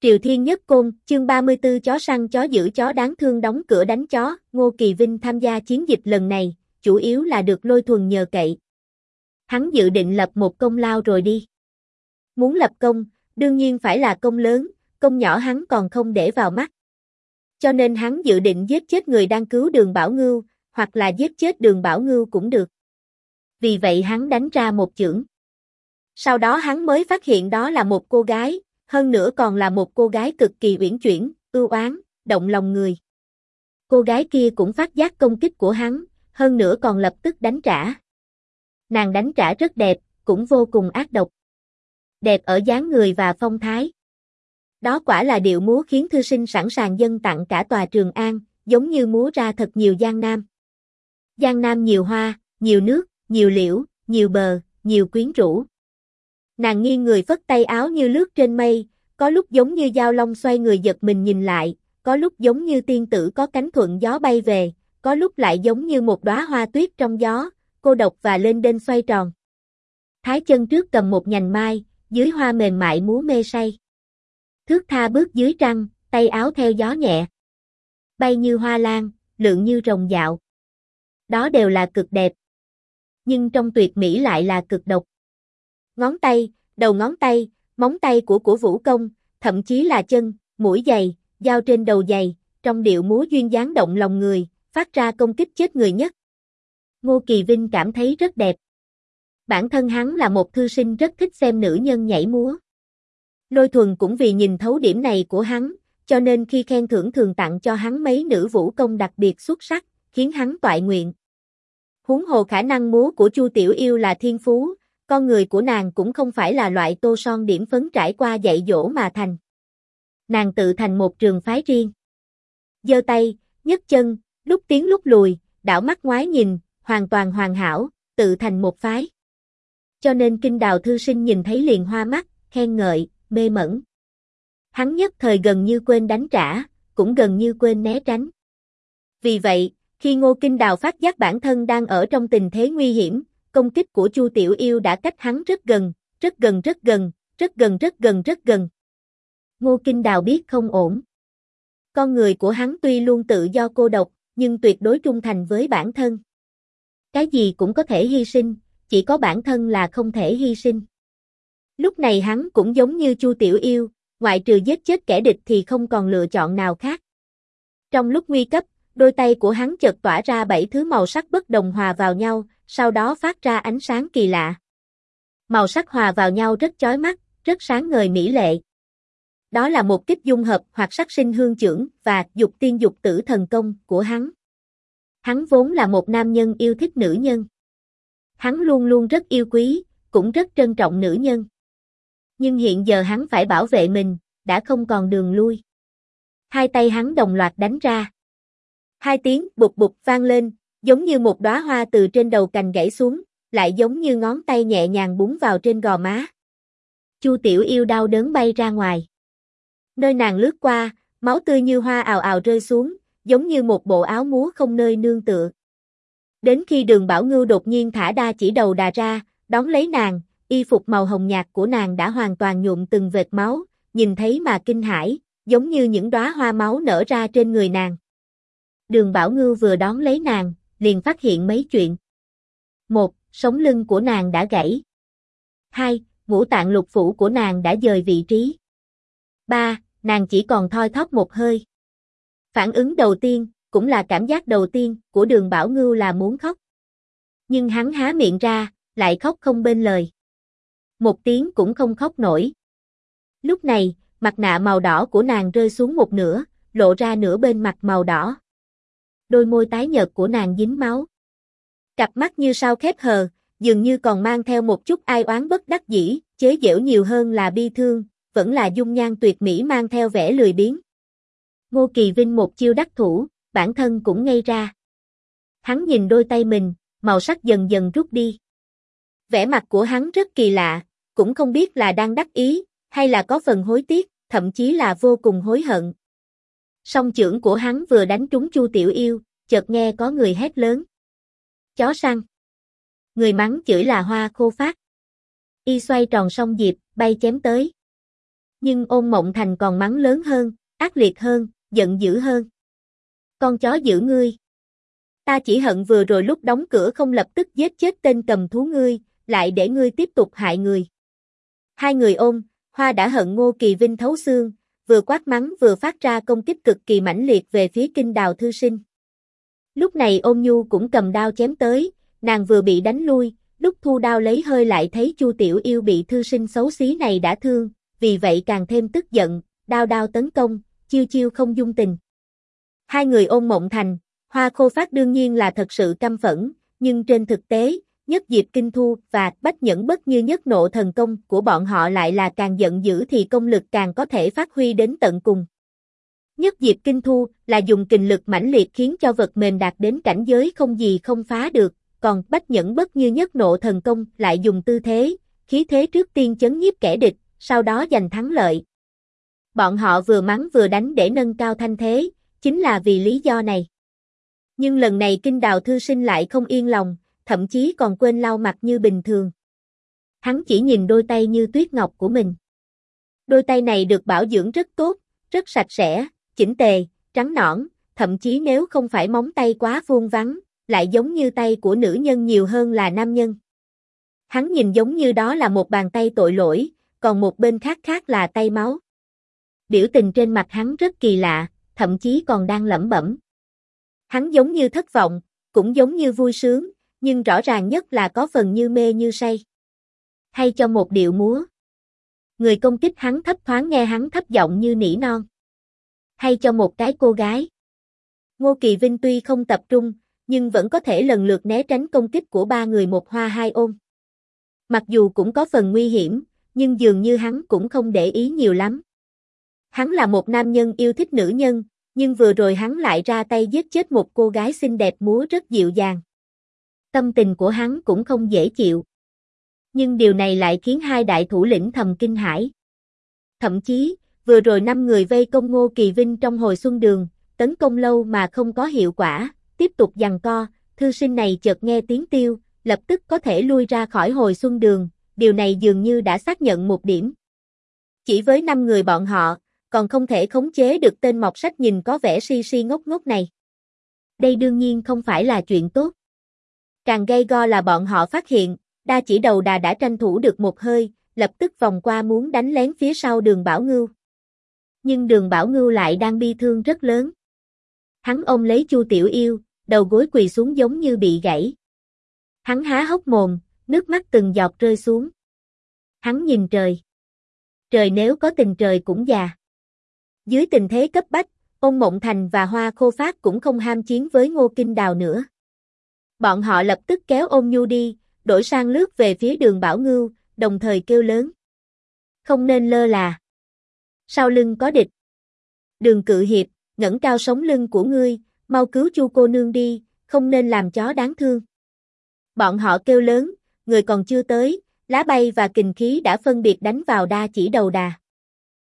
Triều Thiên Nhất Côn, chương 34 chó săn chó giữ chó đáng thương đóng cửa đánh chó, Ngô Kỳ Vinh tham gia chiến dịch lần này, chủ yếu là được Lôi Thuần nhờ cậy. Hắn dự định lập một công lao rồi đi. Muốn lập công, đương nhiên phải là công lớn, công nhỏ hắn còn không để vào mắt. Cho nên hắn dự định giết chết người đang cứu Đường Bảo Ngưu, hoặc là giết chết Đường Bảo Ngưu cũng được. Vì vậy hắn đánh ra một chưởng. Sau đó hắn mới phát hiện đó là một cô gái, hơn nữa còn là một cô gái cực kỳ uyển chuyển, ưu oán, động lòng người. Cô gái kia cũng phát giác công kích của hắn, hơn nữa còn lập tức đánh trả. Nàng đánh trả rất đẹp, cũng vô cùng ác độc. Đẹp ở dáng người và phong thái. Đó quả là điệu múa khiến thư sinh sẵn sàng dâng tặng cả tòa Trường An, giống như múa ra thật nhiều Giang Nam. Giang Nam nhiều hoa, nhiều nước, nhiều liễu, nhiều bờ, nhiều quyến rũ. Nàng nghiêng người phất tay áo như lướt trên mây, có lúc giống như dao long xoay người giật mình nhìn lại, có lúc giống như tiên tử có cánh thuận gió bay về, có lúc lại giống như một đóa hoa tuyết trong gió, cô độc và lên đên xoay tròn. Thái chân trước cầm một nhành mai, dưới hoa mềm mại múa mê say. Thước tha bước dưới trăng, tay áo theo gió nhẹ. Bay như hoa lan, lượn như rồng dạo. Đó đều là cực đẹp. Nhưng trong tuyệt mỹ lại là cực độc. Ngón tay, đầu ngón tay, móng tay của vũ công, thậm chí là chân, mũi giày, dao trên đầu giày, trong điệu múa duyên dáng động lòng người, phát ra công kích chết người nhất. Ngô Kỳ Vinh cảm thấy rất đẹp. Bản thân hắn là một thư sinh rất thích xem nữ nhân nhảy múa. Lôi Thuần cũng vì nhìn thấu điểm này của hắn, cho nên khi khen thưởng thường tặng cho hắn mấy nữ vũ công đặc biệt xuất sắc, khiến hắn toại nguyện. Huống hồ khả năng múa của Chu Tiểu Yêu là thiên phú, con người của nàng cũng không phải là loại tô son điểm phấn trải qua dạy dỗ mà thành. Nàng tự thành một trường phái riêng. Giơ tay, nhấc chân, lúc tiến lúc lùi, đảo mắt ngoái nhìn, hoàn toàn hoàn hảo, tự thành một phái. Cho nên Kinh Đào thư sinh nhìn thấy liền hoa mắt, khen ngợi, mê mẩn. Hắn nhất thời gần như quên đánh trả, cũng gần như quên né tránh. Vì vậy, khi Ngô Kinh Đào phát giác bản thân đang ở trong tình thế nguy hiểm, công kích của Chu Tiểu Yêu đã cách hắn rất gần, rất gần rất gần, rất gần rất gần rất gần. Ngô Kinh Đào biết không ổn. Con người của hắn tuy luôn tự do cô độc, nhưng tuyệt đối trung thành với bản thân. Cái gì cũng có thể hy sinh, chỉ có bản thân là không thể hy sinh. Lúc này hắn cũng giống như Chu Tiểu Yêu, ngoại trừ giết chết kẻ địch thì không còn lựa chọn nào khác. Trong lúc nguy cấp, đôi tay của hắn chợt tỏa ra 7 thứ màu sắc bất đồng hòa vào nhau, sau đó phát ra ánh sáng kỳ lạ. Màu sắc hòa vào nhau rất chói mắt, rất sáng ngời mỹ lệ. Đó là một kích dung hợp hoặc sắc sinh hương chưởng và dục tiên dục tử thần công của hắn. Hắn vốn là một nam nhân yêu thích nữ nhân. Hắn luôn luôn rất yêu quý, cũng rất trân trọng nữ nhân. Nhưng hiện giờ hắn phải bảo vệ mình, đã không còn đường lui. Hai tay hắn đồng loạt đánh ra. Hai tiếng bụp bụp vang lên, giống như một đóa hoa từ trên đầu cành gãy xuống, lại giống như ngón tay nhẹ nhàng búng vào trên gò má. Chu Tiểu Yêu đau đớn bay ra ngoài. Nơi nàng lướt qua, máu tươi như hoa ào ào rơi xuống, giống như một bộ áo múa không nơi nương tựa. Đến khi Đường Bảo Ngưu đột nhiên thả đa chỉ đầu đà ra, đón lấy nàng, y phục màu hồng nhạt của nàng đã hoàn toàn nhuộm từng vệt máu, nhìn thấy mà kinh hãi, giống như những đóa hoa máu nở ra trên người nàng. Đường Bảo Ngưu vừa đón lấy nàng, liền phát hiện mấy chuyện. 1. Sống lưng của nàng đã gãy. 2. Ngũ tạng lục phủ của nàng đã dời vị trí. 3. Nàng chỉ còn thoi thóp một hơi. Phản ứng đầu tiên, cũng là cảm giác đầu tiên của Đường Bảo Ngưu là muốn khóc. Nhưng hắn há miệng ra, lại khóc không bên lời. Một tiếng cũng không khóc nổi. Lúc này, mặt nạ màu đỏ của nàng rơi xuống một nửa, lộ ra nửa bên mặt màu đỏ. Đôi môi tái nhợt của nàng dính máu. Cặp mắt như sao khép hờ, dường như còn mang theo một chút ai oán bất đắc dĩ, chế giễu nhiều hơn là bi thương, vẫn là dung nhan tuyệt mỹ mang theo vẻ lười biếng. Ngô Kỳ Vinh một chiêu đắc thủ, bản thân cũng ngây ra. Hắn nhìn đôi tay mình, màu sắc dần dần rút đi. Vẻ mặt của hắn rất kỳ lạ, cũng không biết là đang đắc ý, hay là có phần hối tiếc, thậm chí là vô cùng hối hận. Song chưởng của hắn vừa đánh trúng Chu Tiểu Yêu, chợt nghe có người hét lớn. Chó săn. Người mắng chửi là Hoa Khô Phát. Y xoay tròn song diệp, bay chém tới. Nhưng Ôn Mộng Thành còn mắng lớn hơn, ác liệt hơn, giận dữ hơn. Con chó dữ ngươi! Ta chỉ hận vừa rồi lúc đóng cửa không lập tức giết chết tên cầm thú ngươi, lại để ngươi tiếp tục hại người. Hai người ôm, Hoa đã hận Ngô Kỳ Vinh thấu xương, vừa quát mắng vừa phát ra công kích cực kỳ mãnh liệt về phía Kinh Đào thư sinh. Lúc này Ôn Nhu cũng cầm đao chém tới, nàng vừa bị đánh lui, lúc thu đao lấy hơi lại thấy Chu Tiểu Yêu bị thư sinh xấu xí này đã thương, vì vậy càng thêm tức giận, đao đao tấn công, chiêu chiêu không dung tình. Hai người Ôn Mộng Thành, Hoa Khô Phát đương nhiên là thật sự căm phẫn, nhưng trên thực tế, Nhất Diệp Kinh Thu và Bách Nhẫn Bất Như Nhất Nộ thần công của bọn họ lại là càng giận dữ thì công lực càng có thể phát huy đến tận cùng. Nhất Diệp Kinh Thu là dùng kình lực mãnh liệt khiến cho vật mềm đạt đến cảnh giới không gì không phá được, còn Bách Nhẫn Bất Như Nhất Nộ thần công lại dùng tư thế, khí thế trước tiên chấn nhiếp kẻ địch, sau đó giành thắng lợi. Bọn họ vừa mắng vừa đánh để nâng cao thanh thế, chính là vì lý do này. Nhưng lần này Kinh Đào thư sinh lại không yên lòng, thậm chí còn quên lau mặt như bình thường. Hắn chỉ nhìn đôi tay như tuyết ngọc của mình. Đôi tay này được bảo dưỡng rất tốt, rất sạch sẽ, chỉnh tề, trắng nõn, thậm chí nếu không phải móng tay quá vuông vắn, lại giống như tay của nữ nhân nhiều hơn là nam nhân. Hắn nhìn giống như đó là một bàn tay tội lỗi, còn một bên khác khác là tay máu. Biểu tình trên mặt hắn rất kỳ lạ, thậm chí còn đang lẩm bẩm. Hắn giống như thất vọng, cũng giống như vui sướng, nhưng rõ ràng nhất là có phần như mê như say. Hay cho một điệu múa. Người công kích hắn thấp thoáng nghe hắn thấp giọng như nỉ non. Hay cho một cái cô gái. Ngô Kỳ Vinh tuy không tập trung, nhưng vẫn có thể lần lượt né tránh công kích của ba người một hoa hai ôm. Mặc dù cũng có phần nguy hiểm, nhưng dường như hắn cũng không để ý nhiều lắm. Hắn là một nam nhân yêu thích nữ nhân, nhưng vừa rồi hắn lại ra tay giết chết một cô gái xinh đẹp múa rất dịu dàng. Tâm tình của hắn cũng không dễ chịu. Nhưng điều này lại khiến hai đại thủ lĩnh thầm kinh hãi. Thậm chí, vừa rồi 5 người vây công Ngô Kỳ Vinh trong hồi xuân đường, tấn công lâu mà không có hiệu quả, tiếp tục giằng co, thư sinh này chợt nghe tiếng tiêu, lập tức có thể lui ra khỏi hồi xuân đường, điều này dường như đã xác nhận một điểm. Chỉ với 5 người bọn họ, còn không thể khống chế được tên mọt sách nhìn có vẻ si si ngốc ngốc này. Đây đương nhiên không phải là chuyện tốt. Càng gay go là bọn họ phát hiện, Đa Chỉ Đầu Đà đã tranh thủ được một hơi, lập tức vòng qua muốn đánh lén phía sau Đường Bảo Ngưu. Nhưng Đường Bảo Ngưu lại đang bi thương rất lớn. Hắn ôm lấy Chu Tiểu Yêu, đầu gối quỳ xuống giống như bị gãy. Hắn há hốc mồm, nước mắt từng giọt rơi xuống. Hắn nhìn trời. Trời nếu có tình trời cũng già. Dưới tình thế cấp bách, Ôn Mộng Thành và Hoa Khô Phát cũng không ham chiến với Ngô Kinh Đào nữa. Bọn họ lập tức kéo Ôn Nhu đi, đổi sang lướt về phía Đường Bảo Ngưu, đồng thời kêu lớn. Không nên lơ là. Sau lưng có địch. Đường Cự Hiệp, ngẩng cao sống lưng của ngươi, mau cứu Chu cô nương đi, không nên làm chó đáng thương. Bọn họ kêu lớn, người còn chưa tới, lá bay và kình khí đã phân biệt đánh vào Đa Chỉ Đầu Đà.